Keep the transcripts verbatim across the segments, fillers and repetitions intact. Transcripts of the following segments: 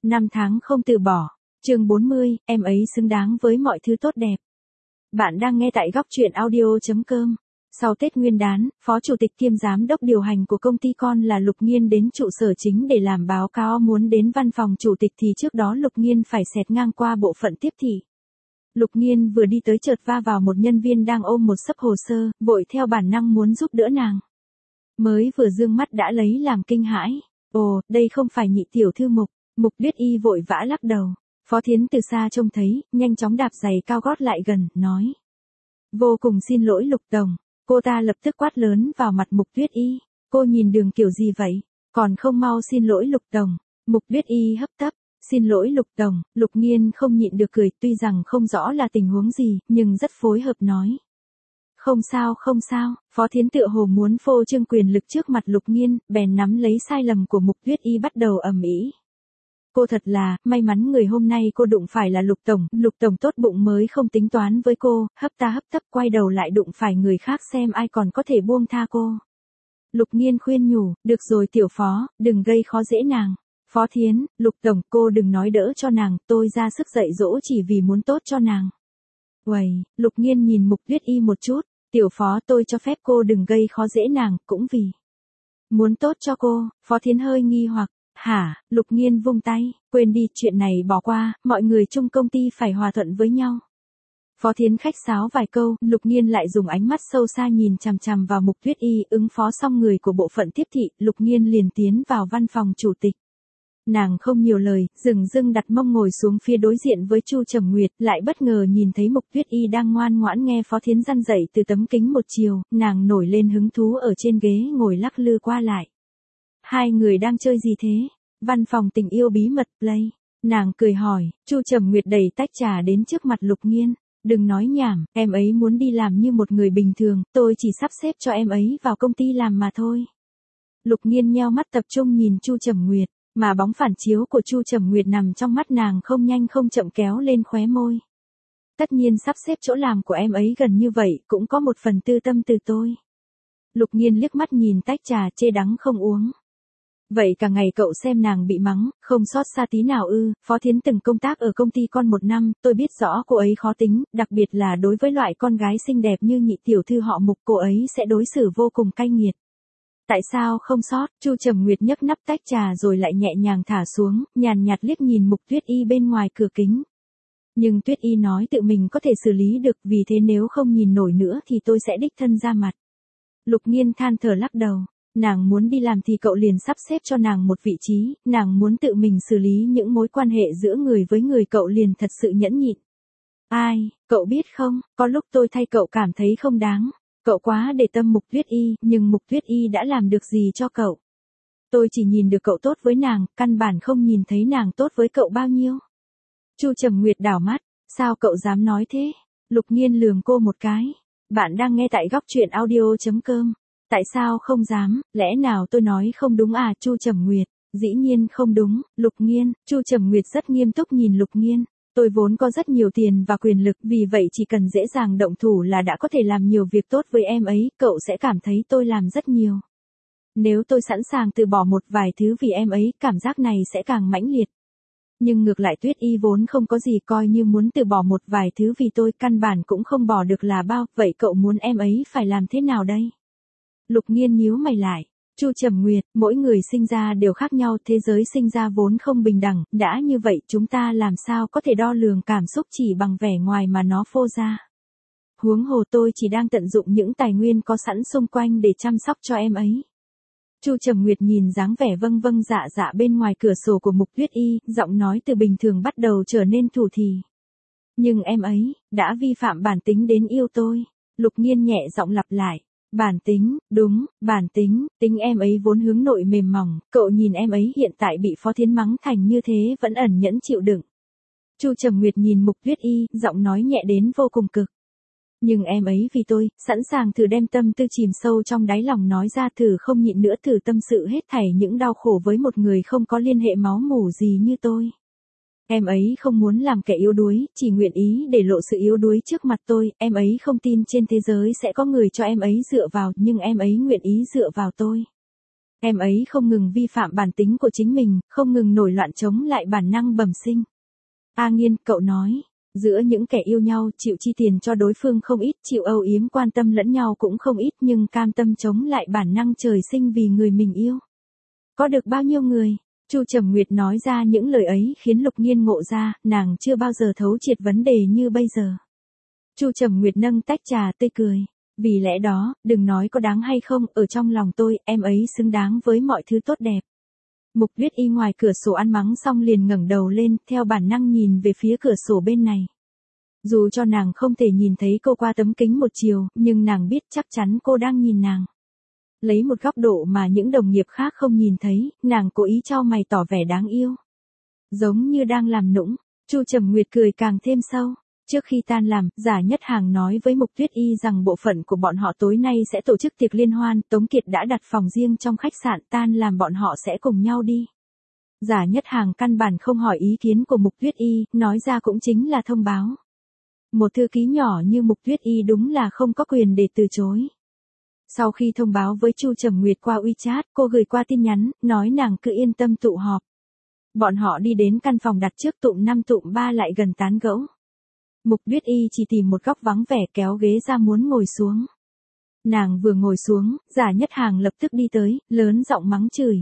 Năm tháng không từ bỏ. Chương bốn mươi, em ấy xứng đáng với mọi thứ tốt đẹp. Bạn đang nghe tại góc truyện audio chấm com. Sau Tết Nguyên đán, Phó Chủ tịch kiêm Giám đốc điều hành của công ty con là Lục Nghiên đến trụ sở chính để làm báo cáo. Muốn đến văn phòng Chủ tịch thì trước đó Lục Nghiên phải xẹt ngang qua bộ phận tiếp thị. Lục Nghiên vừa đi tới chợt va vào một nhân viên đang ôm một xấp hồ sơ, vội theo bản năng muốn giúp đỡ nàng. Mới vừa dương mắt đã lấy làm kinh hãi. Ồ, đây không phải nhị tiểu thư Mục. Mục Tuyết Y vội vã lắc đầu. Phó Thiến từ xa trông thấy, nhanh chóng đạp giày cao gót lại gần, nói. Vô cùng xin lỗi Lục Tổng. Cô ta lập tức quát lớn vào mặt Mục Tuyết Y. Cô nhìn Đường kiểu gì vậy? Còn không mau xin lỗi Lục Tổng. Mục Tuyết Y hấp tấp. Xin lỗi Lục Tổng. Lục Nghiên không nhịn được cười, tuy rằng không rõ là tình huống gì, nhưng rất phối hợp nói. Không sao không sao. Phó Thiến tựa hồ muốn phô trương quyền lực trước mặt Lục Nghiên, bèn nắm lấy sai lầm của Mục Tuyết Y bắt đầu ầm ĩ. Cô thật là, may mắn người hôm nay cô đụng phải là Lục Tổng, Lục Tổng tốt bụng mới không tính toán với cô, hấp ta hấp tấp quay đầu lại đụng phải người khác xem ai còn có thể buông tha cô. Lục Nghiên khuyên nhủ, được rồi tiểu phó, đừng gây khó dễ nàng. Phó Thiến, Lục Tổng, cô đừng nói đỡ cho nàng, tôi ra sức dạy dỗ chỉ vì muốn tốt cho nàng. Uầy, Lục Nghiên nhìn Mục Tuyết Y một chút, tiểu phó tôi cho phép cô đừng gây khó dễ nàng, cũng vì muốn tốt cho cô. Phó Thiến hơi nghi hoặc. Hả, Lục Nghiên vung tay, quên đi, chuyện này bỏ qua, mọi người chung công ty phải hòa thuận với nhau. Phó Thiến khách sáo vài câu, Lục Nghiên lại dùng ánh mắt sâu xa nhìn chằm chằm vào Mục Tuyết Y. Ứng phó xong người của bộ phận tiếp thị, Lục Nghiên liền tiến vào văn phòng chủ tịch. Nàng không nhiều lời, dừng dưng đặt mông ngồi xuống phía đối diện với Chu Trầm Nguyệt, lại bất ngờ nhìn thấy Mục Tuyết Y đang ngoan ngoãn nghe Phó Thiến răn dạy từ tấm kính một chiều, nàng nổi lên hứng thú ở trên ghế ngồi lắc lư qua lại. Hai người đang chơi gì thế? Văn phòng tình yêu bí mật play. Nàng cười hỏi. Chu Trầm Nguyệt đẩy tách trà đến trước mặt Lục Nghiên. Đừng nói nhảm, em ấy muốn đi làm như một người bình thường, tôi chỉ sắp xếp cho em ấy vào công ty làm mà thôi. Lục Nghiên nheo mắt tập trung nhìn Chu Trầm Nguyệt, mà bóng phản chiếu của Chu Trầm Nguyệt nằm trong mắt nàng không nhanh không chậm kéo lên khóe môi. Tất nhiên sắp xếp chỗ làm của em ấy gần như vậy, cũng có một phần tư tâm từ tôi. Lục Nghiên liếc mắt nhìn tách trà chê đắng không uống. Vậy cả ngày cậu xem nàng bị mắng, không sót xa tí nào ư? Phó Thiến từng công tác ở công ty con một năm, tôi biết rõ cô ấy khó tính, đặc biệt là đối với loại con gái xinh đẹp như nhị tiểu thư họ Mục, cô ấy sẽ đối xử vô cùng cay nghiệt. Tại sao không sót? Chu Trầm Nguyệt nhấc nắp tách trà rồi lại nhẹ nhàng thả xuống, nhàn nhạt liếc nhìn Mục Tuyết Y bên ngoài cửa kính. Nhưng Tuyết Y nói tự mình có thể xử lý được, vì thế nếu không nhìn nổi nữa thì tôi sẽ đích thân ra mặt. Lục Nghiên than thở lắc đầu. Nàng muốn đi làm thì cậu liền sắp xếp cho nàng một vị trí, nàng muốn tự mình xử lý những mối quan hệ giữa người với người cậu liền thật sự nhẫn nhịn. Ai, cậu biết không, có lúc tôi thay cậu cảm thấy không đáng, cậu quá để tâm Mục Tuyết Y, nhưng Mục Tuyết Y đã làm được gì cho cậu? Tôi chỉ nhìn được cậu tốt với nàng, căn bản không nhìn thấy nàng tốt với cậu bao nhiêu. Chu Trầm Nguyệt đảo mắt, sao cậu dám nói thế? Lục Nghiên lườm cô một cái. Bạn đang nghe tại góc truyện audio chấm com. Tại sao không dám, lẽ nào tôi nói không đúng à? Chu Trầm Nguyệt, dĩ nhiên không đúng. Lục Nghiên, Chu Trầm Nguyệt rất nghiêm túc nhìn Lục Nghiên. Tôi vốn có rất nhiều tiền và quyền lực, vì vậy chỉ cần dễ dàng động thủ là đã có thể làm nhiều việc tốt với em ấy, cậu sẽ cảm thấy tôi làm rất nhiều. Nếu tôi sẵn sàng từ bỏ một vài thứ vì em ấy, cảm giác này sẽ càng mãnh liệt. Nhưng ngược lại Tuyết Y vốn không có gì, coi như muốn từ bỏ một vài thứ vì tôi, căn bản cũng không bỏ được là bao, vậy cậu muốn em ấy phải làm thế nào đây? Lục Nghiên nhíu mày lại. Chu Trầm Nguyệt, mỗi người sinh ra đều khác nhau, thế giới sinh ra vốn không bình đẳng, đã như vậy chúng ta làm sao có thể đo lường cảm xúc chỉ bằng vẻ ngoài mà nó phô ra. Huống hồ tôi chỉ đang tận dụng những tài nguyên có sẵn xung quanh để chăm sóc cho em ấy. Chu Trầm Nguyệt nhìn dáng vẻ vâng vâng dạ dạ bên ngoài cửa sổ của Mục Tuyết Y, giọng nói từ bình thường bắt đầu trở nên thủ thỉ. Nhưng em ấy, đã vi phạm bản tính đến yêu tôi. Lục Nghiên nhẹ giọng lặp lại. Bản tính, đúng, bản tính, tính em ấy vốn hướng nội mềm mỏng, cậu nhìn em ấy hiện tại bị Phó Thiến mắng thành như thế vẫn ẩn nhẫn chịu đựng. Chu Trầm Nguyệt nhìn Mục Tuyết Y, giọng nói nhẹ đến vô cùng cực. Nhưng em ấy vì tôi, sẵn sàng thử đem tâm tư chìm sâu trong đáy lòng nói ra, thử không nhịn nữa, thử tâm sự hết thảy những đau khổ với một người không có liên hệ máu mủ gì như tôi. Em ấy không muốn làm kẻ yếu đuối, chỉ nguyện ý để lộ sự yếu đuối trước mặt tôi, em ấy không tin trên thế giới sẽ có người cho em ấy dựa vào, nhưng em ấy nguyện ý dựa vào tôi. Em ấy không ngừng vi phạm bản tính của chính mình, không ngừng nổi loạn chống lại bản năng bẩm sinh. A Nghiên, cậu nói, giữa những kẻ yêu nhau chịu chi tiền cho đối phương không ít, chịu âu yếm quan tâm lẫn nhau cũng không ít nhưng cam tâm chống lại bản năng trời sinh vì người mình yêu. Có được bao nhiêu người? Chu Trầm Nguyệt nói ra những lời ấy khiến Lục Nghiên ngộ ra, nàng chưa bao giờ thấu triệt vấn đề như bây giờ. Chu Trầm Nguyệt nâng tách trà tươi cười. Vì lẽ đó, đừng nói có đáng hay không, ở trong lòng tôi, em ấy xứng đáng với mọi thứ tốt đẹp. Mục Tuyết Y ngoài cửa sổ ăn mắng xong liền ngẩng đầu lên, theo bản năng nhìn về phía cửa sổ bên này. Dù cho nàng không thể nhìn thấy cô qua tấm kính một chiều, nhưng nàng biết chắc chắn cô đang nhìn nàng. Lấy một góc độ mà những đồng nghiệp khác không nhìn thấy, nàng cố ý chau mày tỏ vẻ đáng yêu. Giống như đang làm nũng, Chu Trầm Nguyệt cười càng thêm sâu. Trước khi tan làm, Giả Nhất Hàng nói với Mục Tuyết Y rằng bộ phận của bọn họ tối nay sẽ tổ chức tiệc liên hoan, Tống Kiệt đã đặt phòng riêng trong khách sạn, tan làm bọn họ sẽ cùng nhau đi. Giả Nhất Hàng căn bản không hỏi ý kiến của Mục Tuyết Y, nói ra cũng chính là thông báo. Một thư ký nhỏ như Mục Tuyết Y đúng là không có quyền để từ chối. Sau khi thông báo với Chu Trầm Nguyệt qua WeChat, cô gửi qua tin nhắn, nói nàng cứ yên tâm tụ họp. Bọn họ đi đến căn phòng đặt trước tụm năm tụm ba lại gần tán gẫu. Mục Tuyết Y chỉ tìm một góc vắng vẻ kéo ghế ra muốn ngồi xuống. Nàng vừa ngồi xuống, Giả Nhất Hàng lập tức đi tới, lớn giọng mắng chửi.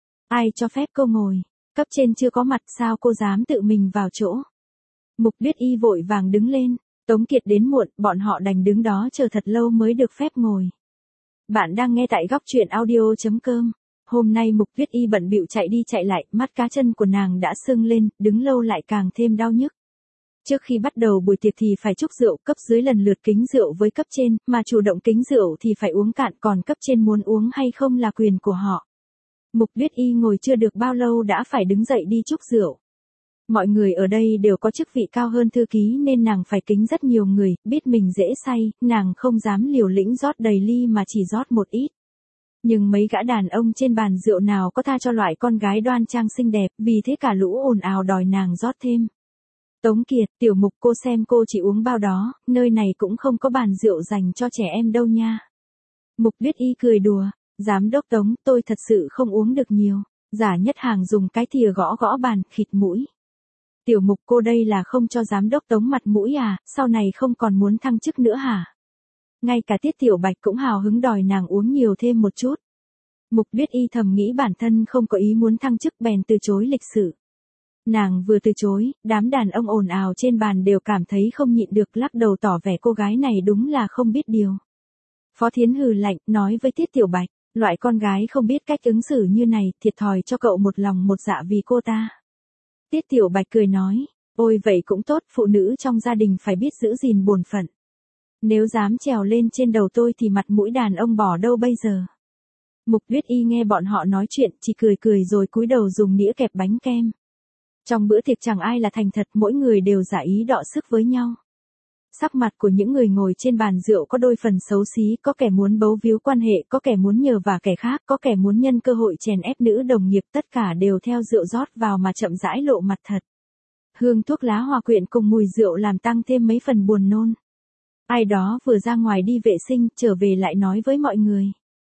Ai cho phép cô ngồi? Cấp trên chưa có mặt sao cô dám tự mình vào chỗ? Mục Tuyết Y vội vàng đứng lên, Tống Kiệt đến muộn, bọn họ đành đứng đó chờ thật lâu mới được phép ngồi. Bạn đang nghe tại góc truyện audio chấm com. Hôm nay Mục Tuyết Y bận bịu chạy đi chạy lại, mắt cá chân của nàng đã sưng lên, đứng lâu lại càng thêm đau nhức. Trước khi bắt đầu buổi tiệc thì phải chúc rượu, cấp dưới lần lượt kính rượu với cấp trên, mà chủ động kính rượu thì phải uống cạn, còn cấp trên muốn uống hay không là quyền của họ. Mục Tuyết Y ngồi chưa được bao lâu đã phải đứng dậy đi chúc rượu. Mọi người ở đây đều có chức vị cao hơn thư ký nên nàng phải kính rất nhiều người, biết mình dễ say, nàng không dám liều lĩnh rót đầy ly mà chỉ rót một ít. Nhưng mấy gã đàn ông trên bàn rượu nào có tha cho loại con gái đoan trang xinh đẹp, vì thế cả lũ ồn ào đòi nàng rót thêm. Tống Kiệt, Tiểu Mục, cô xem cô chỉ uống bao đó, nơi này cũng không có bàn rượu dành cho trẻ em đâu nha. Mục Tuyết Y cười đùa, giám đốc Tống, tôi thật sự không uống được nhiều. Giả Nhất Hàng dùng cái thìa gõ gõ bàn, khịt mũi. Tiểu Mục, cô đây là không cho giám đốc Tống mặt mũi à, sau này không còn muốn thăng chức nữa hả? Ngay cả Tiết Tiểu Bạch cũng hào hứng đòi nàng uống nhiều thêm một chút. Mục Tuyết Y thầm nghĩ bản thân không có ý muốn thăng chức bèn từ chối lịch sự. Nàng vừa từ chối, đám đàn ông ồn ào trên bàn đều cảm thấy không nhịn được, lắc đầu tỏ vẻ cô gái này đúng là không biết điều. Phó Thiến hừ lạnh, nói với Tiết Tiểu Bạch, loại con gái không biết cách ứng xử như này, thiệt thòi cho cậu một lòng một dạ vì cô ta. Tiết Tiểu Bạch cười nói, ôi vậy cũng tốt, phụ nữ trong gia đình phải biết giữ gìn bổn phận. Nếu dám trèo lên trên đầu tôi thì mặt mũi đàn ông bỏ đâu bây giờ. Mục Tuyết Y nghe bọn họ nói chuyện, chỉ cười cười rồi cúi đầu dùng nĩa kẹp bánh kem. Trong bữa tiệc chẳng ai là thành thật, mỗi người đều giả ý đọ sức với nhau. Sắc mặt của những người ngồi trên bàn rượu có đôi phần xấu xí, có kẻ muốn bấu víu quan hệ, có kẻ muốn nhờ vả kẻ khác, có kẻ muốn nhân cơ hội chèn ép nữ đồng nghiệp, tất cả đều theo rượu rót vào mà chậm rãi lộ mặt thật. Hương thuốc lá hòa quyện cùng mùi rượu làm tăng thêm mấy phần buồn nôn. Ai đó vừa ra ngoài đi vệ sinh, trở về lại nói với mọi người.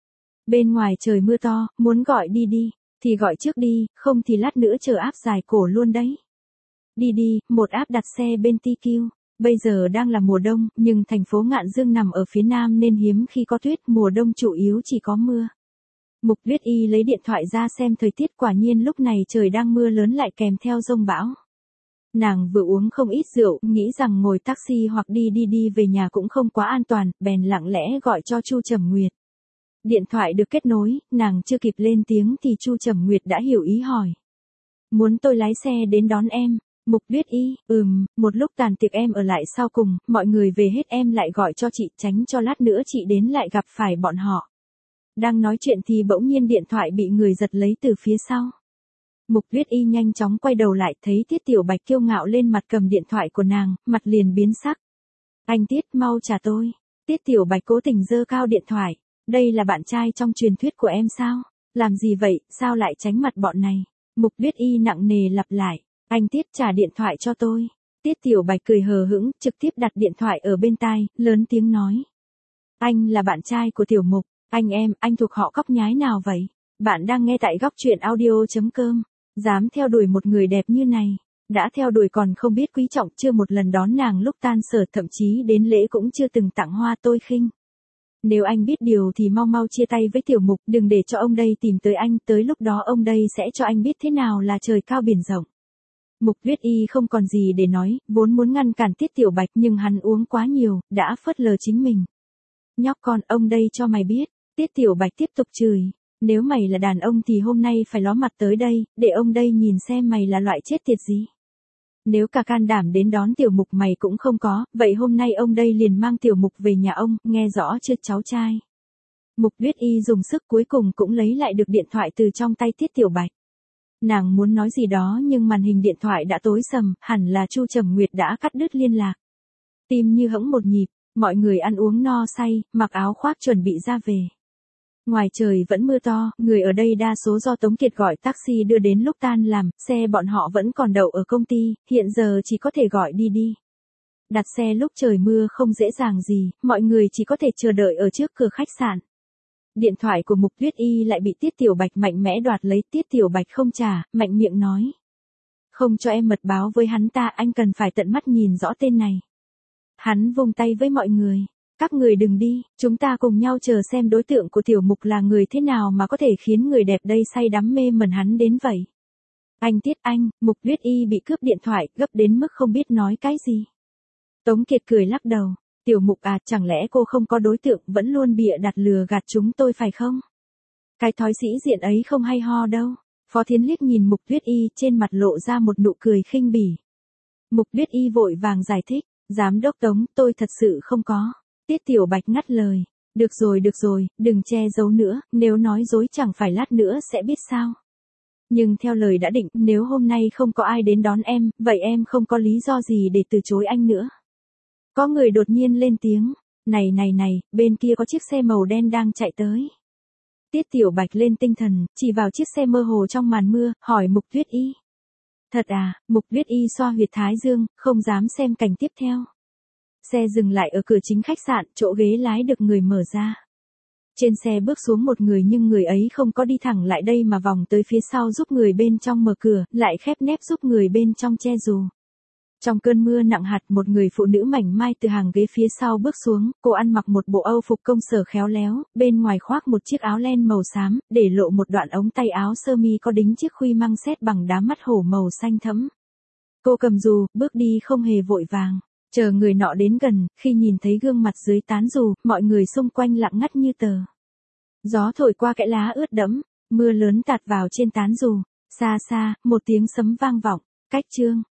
Bên ngoài trời mưa to, muốn gọi đi đi, thì gọi trước đi, không thì lát nữa chờ áp dài cổ luôn đấy. Đi đi, một áp đặt xe bên tê quy. Bây giờ đang là mùa đông, nhưng thành phố Ngạn Dương nằm ở phía nam nên hiếm khi có tuyết, mùa đông chủ yếu chỉ có mưa. Mục Tuyết Y lấy điện thoại ra xem thời tiết, quả nhiên lúc này trời đang mưa lớn lại kèm theo dông bão. Nàng vừa uống không ít rượu, nghĩ rằng ngồi taxi hoặc đi đi đi về nhà cũng không quá an toàn, bèn lặng lẽ gọi cho Chu Trầm Nguyệt. Điện thoại được kết nối, nàng chưa kịp lên tiếng thì Chu Trầm Nguyệt đã hiểu ý hỏi. Muốn tôi lái xe đến đón em? Mục Tuyết Y, ừm, một lúc tàn tiệc em ở lại sau cùng, mọi người về hết em lại gọi cho chị, tránh cho lát nữa chị đến lại gặp phải bọn họ. Đang nói chuyện thì bỗng nhiên điện thoại bị người giật lấy từ phía sau. Mục Tuyết Y nhanh chóng quay đầu lại, thấy Tiết Tiểu Bạch kiêu ngạo lên mặt cầm điện thoại của nàng, mặt liền biến sắc. Anh Tiết, mau trả tôi. Tiết Tiểu Bạch cố tình giơ cao điện thoại. Đây là bạn trai trong truyền thuyết của em sao? Làm gì vậy, sao lại tránh mặt bọn này? Mục Tuyết Y nặng nề lặp lại. Anh Tiết trả điện thoại cho tôi. Tiết Tiểu Bạch cười hờ hững, trực tiếp đặt điện thoại ở bên tai, lớn tiếng nói. Anh là bạn trai của Tiểu Mục, anh em, anh thuộc họ Cóc Nhái nào vậy? Bạn đang nghe tại góc truyện audio.com. Dám theo đuổi một người đẹp như này. Đã theo đuổi còn không biết quý trọng, chưa một lần đón nàng lúc tan sở, thậm chí đến lễ cũng chưa từng tặng hoa. Tôi khinh. Nếu anh biết điều thì mau mau chia tay với Tiểu Mục, đừng để cho ông đây tìm tới anh, tới lúc đó ông đây sẽ cho anh biết thế nào là trời cao biển rộng. Mục Tuyết Y không còn gì để nói, vốn muốn ngăn cản Tiết Tiểu Bạch nhưng hắn uống quá nhiều, đã phớt lờ chính mình. Nhóc con, ông đây cho mày biết. Tiết Tiểu Bạch tiếp tục chửi. Nếu mày là đàn ông thì hôm nay phải ló mặt tới đây, để ông đây nhìn xem mày là loại chết tiệt gì. Nếu cả can đảm đến đón Tiểu Mục mày cũng không có, vậy hôm nay ông đây liền mang Tiểu Mục về nhà ông, nghe rõ chưa cháu trai. Mục Tuyết Y dùng sức cuối cùng cũng lấy lại được điện thoại từ trong tay Tiết Tiểu Bạch. Nàng muốn nói gì đó nhưng màn hình điện thoại đã tối sầm, hẳn là Chu Trầm Nguyệt đã cắt đứt liên lạc. Tim như hững một nhịp, mọi người ăn uống no say, mặc áo khoác chuẩn bị ra về. Ngoài trời vẫn mưa to, người ở đây đa số do Tống Kiệt gọi taxi đưa đến lúc tan làm, xe bọn họ vẫn còn đậu ở công ty, hiện giờ chỉ có thể gọi đi đi. Đặt xe lúc trời mưa không dễ dàng gì, mọi người chỉ có thể chờ đợi ở trước cửa khách sạn. Điện thoại của Mục Tuyết Y lại bị Tiết Tiểu Bạch mạnh mẽ đoạt lấy, Tiết Tiểu Bạch không trả, mạnh miệng nói. Không cho em mật báo với hắn ta, anh cần phải tận mắt nhìn rõ tên này. Hắn vung tay với mọi người. Các người đừng đi, chúng ta cùng nhau chờ xem đối tượng của Tiểu Mục là người thế nào mà có thể khiến người đẹp đây say đắm mê mẩn hắn đến vậy. Anh Tiết anh, Mục Tuyết Y bị cướp điện thoại, gấp đến mức không biết nói cái gì. Tống Kiệt cười lắc đầu. Tiểu Mục à, chẳng lẽ cô không có đối tượng, vẫn luôn bịa đặt lừa gạt chúng tôi phải không? Cái thói sĩ diện ấy không hay ho đâu. Phó Thiến liếc nhìn Mục Tuyết Y, trên mặt lộ ra một nụ cười khinh bỉ. Mục Tuyết Y vội vàng giải thích. Giám đốc Tống, tôi thật sự không có. Tiết Tiểu Bạch ngắt lời. Được rồi được rồi, đừng che giấu nữa, nếu nói dối chẳng phải lát nữa sẽ biết sao. Nhưng theo lời đã định, nếu hôm nay không có ai đến đón em, vậy em không có lý do gì để từ chối anh nữa. Có người đột nhiên lên tiếng. Này này này, bên kia có chiếc xe màu đen đang chạy tới. Tiết Tiểu Bạch lên tinh thần, chỉ vào chiếc xe mơ hồ trong màn mưa, hỏi Mục Tuyết Y. Thật à? Mục Tuyết Y xoa huyệt thái dương, không dám xem cảnh tiếp theo. Xe dừng lại ở cửa chính khách sạn, chỗ ghế lái được người mở ra. Trên xe bước xuống một người nhưng người ấy không có đi thẳng lại đây mà vòng tới phía sau giúp người bên trong mở cửa, lại khép nép giúp người bên trong che dù. Trong cơn mưa nặng hạt, một người phụ nữ mảnh mai từ hàng ghế phía sau bước xuống, cô ăn mặc một bộ âu phục công sở khéo léo, bên ngoài khoác một chiếc áo len màu xám, để lộ một đoạn ống tay áo sơ mi có đính chiếc khuy măng xét bằng đá mắt hổ màu xanh thẫm. Cô cầm dù, bước đi không hề vội vàng. Chờ người nọ đến gần, khi nhìn thấy gương mặt dưới tán dù, mọi người xung quanh lặng ngắt như tờ. Gió thổi qua kẽ lá ướt đẫm, mưa lớn tạt vào trên tán dù. Xa xa, một tiếng sấm vang vọng. Cách chương.